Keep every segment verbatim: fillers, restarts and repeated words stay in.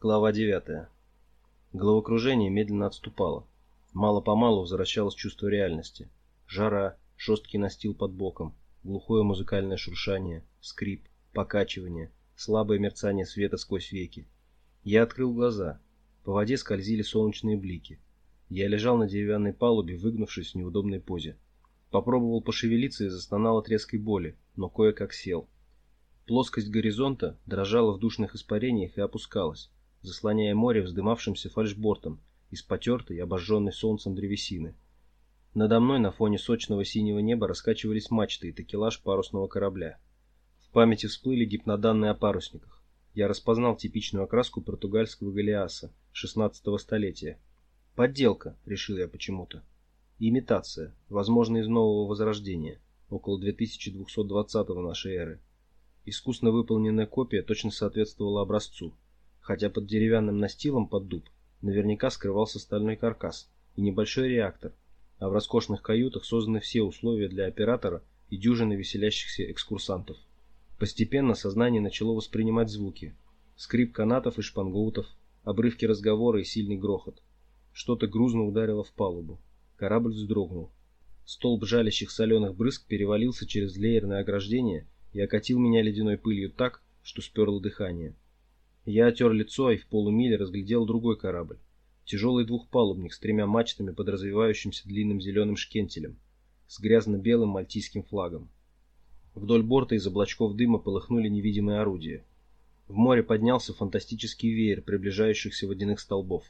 Глава девятая. Головокружение медленно отступало. Мало-помалу возвращалось чувство реальности. Жара, жесткий настил под боком, глухое музыкальное шуршание, скрип, покачивание, слабое мерцание света сквозь веки. Я открыл глаза. По воде скользили солнечные блики. Я лежал на деревянной палубе, выгнувшись в неудобной позе. Попробовал пошевелиться и застонал от резкой боли, но кое-как сел. Плоскость горизонта дрожала в душных испарениях и опускалась, заслоняя море вздымавшимся фальшбортом из потертой и обожженной солнцем древесины. Надо мной на фоне сочного синего неба раскачивались мачты и такелаж парусного корабля. В памяти всплыли гипноданные о парусниках. Я распознал типичную окраску португальского галеаса шестнадцатого столетия. Подделка, решил я почему-то. Имитация, возможно, из нового возрождения, около две тысячи двухсот двадцатого нашей эры. Искусно выполненная копия точно соответствовала образцу, хотя под деревянным настилом под дуб наверняка скрывался стальной каркас и небольшой реактор, а в роскошных каютах созданы все условия для оператора и дюжины веселящихся экскурсантов. Постепенно сознание начало воспринимать звуки: скрип канатов и шпангоутов, обрывки разговора и сильный грохот. Что-то грузно ударило в палубу. Корабль вздрогнул. Столб жалящих соленых брызг перевалился через леерное ограждение и окатил меня ледяной пылью так, что сперло дыхание. Я отер лицо и в полумиле разглядел другой корабль. Тяжелый двухпалубник с тремя мачтами под развивающимся длинным зеленым шкентелем, с грязно-белым мальтийским флагом. Вдоль борта из облачков дыма полыхнули невидимые орудия. В море поднялся фантастический веер приближающихся водяных столбов.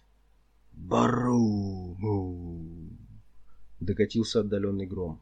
«Бару-му!» — докатился отдаленный гром.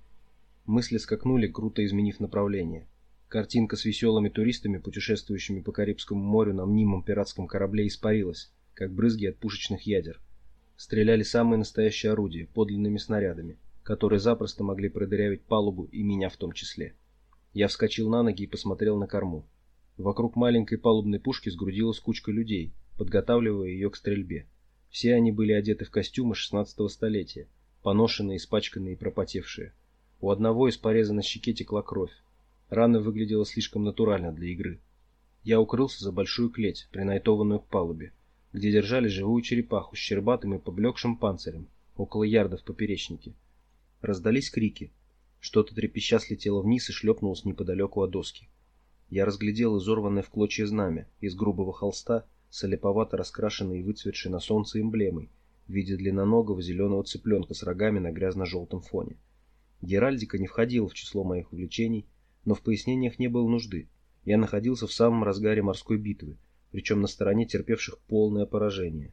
Мысли скакнули, круто изменив направление. Картинка с веселыми туристами, путешествующими по Карибскому морю на мнимом пиратском корабле, испарилась, как брызги от пушечных ядер. Стреляли самые настоящие орудия, подлинными снарядами, которые запросто могли продырявить палубу и меня в том числе. Я вскочил на ноги и посмотрел на корму. Вокруг маленькой палубной пушки сгрудилась кучка людей, подготавливая ее к стрельбе. Все они были одеты в костюмы шестнадцатого столетия, поношенные, испачканные и пропотевшие. У одного из пореза на щеке текла кровь. Рана выглядела слишком натурально для игры. Я укрылся за большую клеть, принайтованную к палубе, где держали живую черепаху с щербатым и поблекшим панцирем, около ярда в поперечнике. Раздались крики. Что-то трепеща слетело вниз и шлепнулось неподалеку от доски. Я разглядел изорванное в клочья знамя из грубого холста с олиповато раскрашенной и выцветшей на солнце эмблемой в виде длинноногого зеленого цыпленка с рогами на грязно-желтом фоне. Геральдика не входила в число моих увлечений, но в пояснениях не было нужды. Я находился в самом разгаре морской битвы, причем на стороне терпевших полное поражение.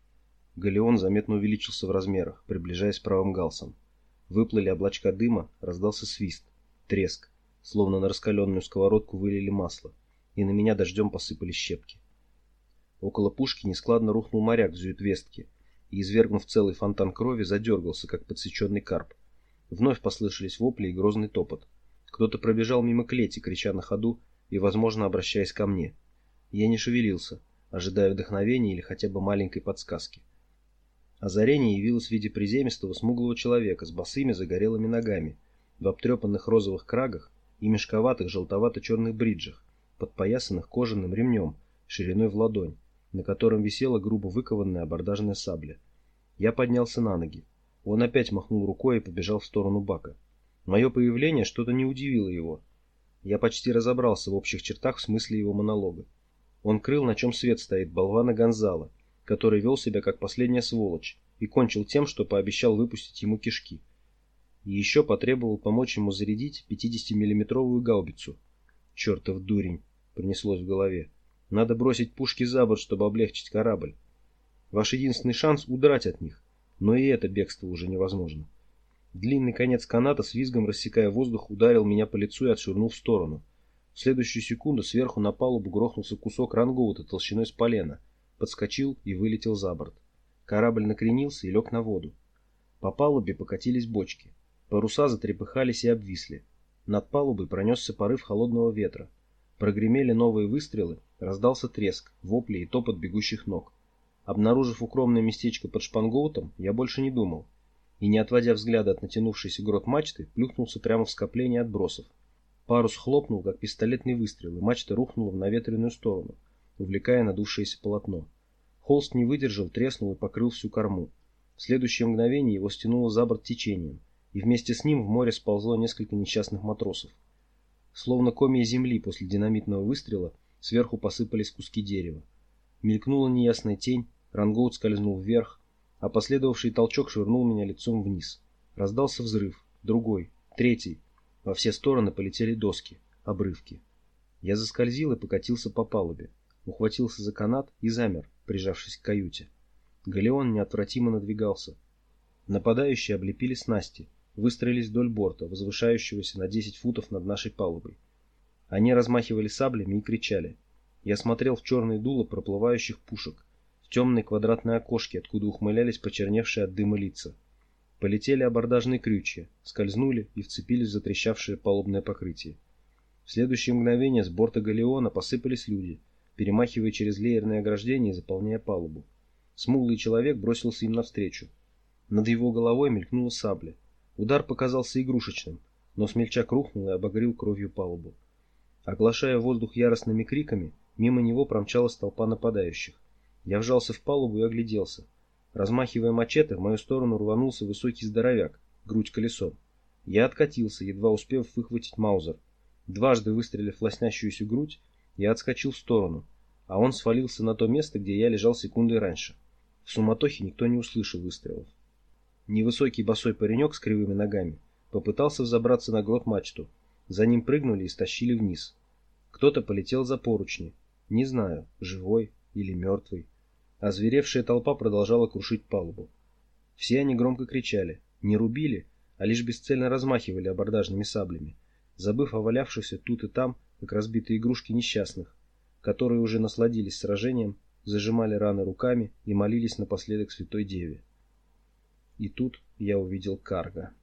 Галеон заметно увеличился в размерах, приближаясь правым галсом. Выплыли облачка дыма, раздался свист, треск, словно на раскаленную сковородку вылили масло, и на меня дождем посыпали щепки. Около пушки нескладно рухнул моряк в зюитвестке и, извергнув целый фонтан крови, задергался, как подсеченный карп. Вновь послышались вопли и грозный топот. Кто-то пробежал мимо клети, крича на ходу и, возможно, обращаясь ко мне. Я не шевелился, ожидая вдохновения или хотя бы маленькой подсказки. Озарение явилось в виде приземистого смуглого человека с босыми загорелыми ногами, в обтрепанных розовых крагах и мешковатых желтовато-черных бриджах, подпоясанных кожаным ремнем шириной в ладонь, на котором висела грубо выкованная абордажная сабля. Я поднялся на ноги. Он опять махнул рукой и побежал в сторону бака. Мое появление что-то не удивило его. Я почти разобрался в общих чертах в смысле его монолога. Он крыл, на чем свет стоит, болвана Гонзало, который вел себя как последняя сволочь и кончил тем, что пообещал выпустить ему кишки. И еще потребовал помочь ему зарядить пятидесятимиллиметровую гаубицу. «Чертов дурень!» — пронеслось в голове. «Надо бросить пушки за борт, чтобы облегчить корабль. Ваш единственный шанс — удрать от них, но и это бегство уже невозможно». Длинный конец каната с визгом, рассекая воздух, ударил меня по лицу и отшвырнул в сторону. В следующую секунду сверху на палубу грохнулся кусок рангоута толщиной с полена, подскочил и вылетел за борт. Корабль накренился и лег на воду. По палубе покатились бочки. Паруса затрепыхались и обвисли. Над палубой пронесся порыв холодного ветра. Прогремели новые выстрелы, раздался треск, вопли и топот бегущих ног. Обнаружив укромное местечко под шпангоутом, я больше не думал. И, не отводя взгляда от натянувшейся грот мачты, плюхнулся прямо в скопление отбросов. Парус хлопнул, как пистолетный выстрел, и мачта рухнула в наветренную сторону. увлекая надувшееся полотно. Холст не выдержал, треснул и покрыл всю корму. В следующее мгновение его стянуло за борт течением, и вместе с ним в море сползло несколько несчастных матросов. Словно комья земли после динамитного выстрела, сверху посыпались куски дерева. Мелькнула неясная тень, рангоут скользнул вверх, а последовавший толчок швырнул меня лицом вниз. Раздался взрыв, другой, третий. Во все стороны полетели доски, обрывки. Я заскользил и покатился по палубе, ухватился за канат и замер, прижавшись к каюте. Галеон неотвратимо надвигался. Нападающие облепили снасти, выстроились вдоль борта, возвышающегося на десять футов над нашей палубой. Они размахивали саблями и кричали. Я смотрел в черные дула проплывающих пушек, в темные квадратные окошки, откуда ухмылялись почерневшие от дыма лица. Полетели абордажные крючья, скользнули и вцепились в затрещавшее палубное покрытие. В следующее мгновение с борта галеона посыпались люди, перемахивая через леерное ограждение и заполняя палубу. Смуглый человек бросился им навстречу. Над его головой мелькнула сабля. Удар показался игрушечным, но смельчак рухнул и обогрел кровью палубу. Оглашая воздух яростными криками, мимо него промчалась толпа нападающих. Я вжался в палубу и огляделся. Размахивая мачете, в мою сторону рванулся высокий здоровяк, грудь колесом. Я откатился, едва успев выхватить маузер. Дважды выстрелив в лоснящуюся грудь, я отскочил в сторону, а он свалился на то место, где я лежал секундой раньше. В суматохе никто не услышал выстрелов. Невысокий босой паренек с кривыми ногами попытался взобраться на грот-мачту. За ним прыгнули и стащили вниз. Кто-то полетел за поручни. Не знаю, живой или мертвый. Озверевшая толпа продолжала крушить палубу. Все они громко кричали. Не рубили, а лишь бесцельно размахивали абордажными саблями, забыв о валявшихся тут и там, как разбитые игрушки несчастных, которые уже насладились сражением, зажимали раны руками и молились напоследок Святой Деве. И тут я увидел Карга.